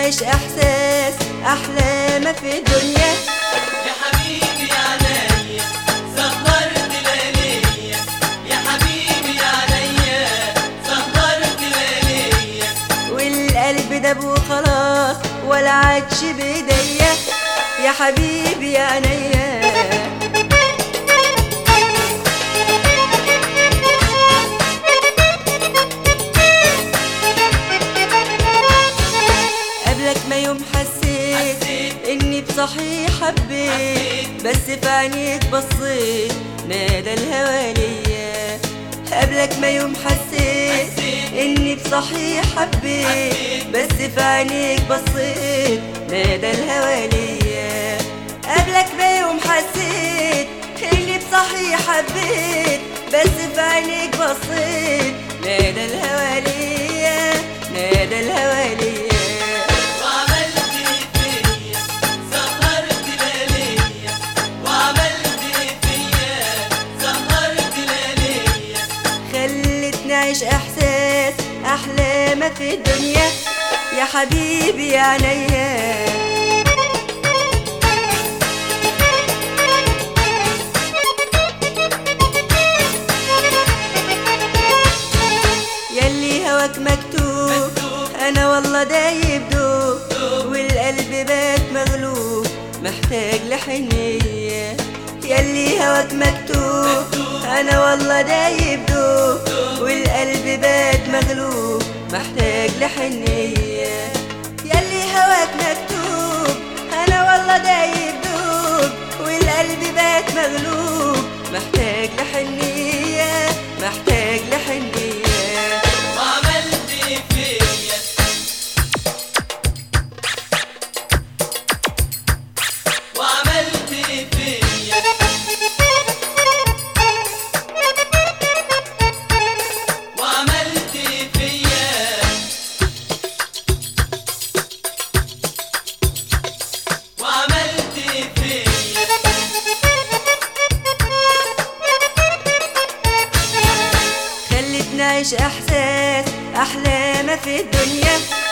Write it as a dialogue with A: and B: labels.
A: نعيش احساس احلى ما في الدنيا.
B: يا حبيبي يا عينيا سهرت لياليا، يا حبيبي يا عينيا سهرت لياليا،
A: والقلب داب وخلاص ولا عادش بايديا. يا حبيبي يا عينيا قبلك ما يوم حسيت اني بصحيح حبيت، بس في عينيك بصيت نادى الهوى ليا. قبلك ما يوم حسيت اني بصحيح حبيت، بس في عينيك بصيت نادى الهوى ليا. قبلك ما يوم حسيت اني بصحيح حبيت، بس في عينيك بصيت نادى الهوى ليا، نادى الهوى ليا.
B: وعملت فيا سهرت لياليا، وعملت فيا سهرت لياليا،
A: خلتني اعيش احساس احلى ما في الدنيا. يا حبيبي يا عينيا ياللي هواك مكتوب انا والله دايب دوب، والقلب بات مغلوب محتاج لحنية. ياللي هواك مكتوب انا والله دايب دوب، والقلب بات مغلوب محتاج لحنية. ياللي هواك مكتوب انا والله دايب دوب، والقلب بات مغلوب محتاج لحنية، محتاج لحنية.
B: وعملت فيا وعملت فيا وعملت فيا وعملت فيا،
A: خلتني اعيش احساس احلى ما في الدنيا.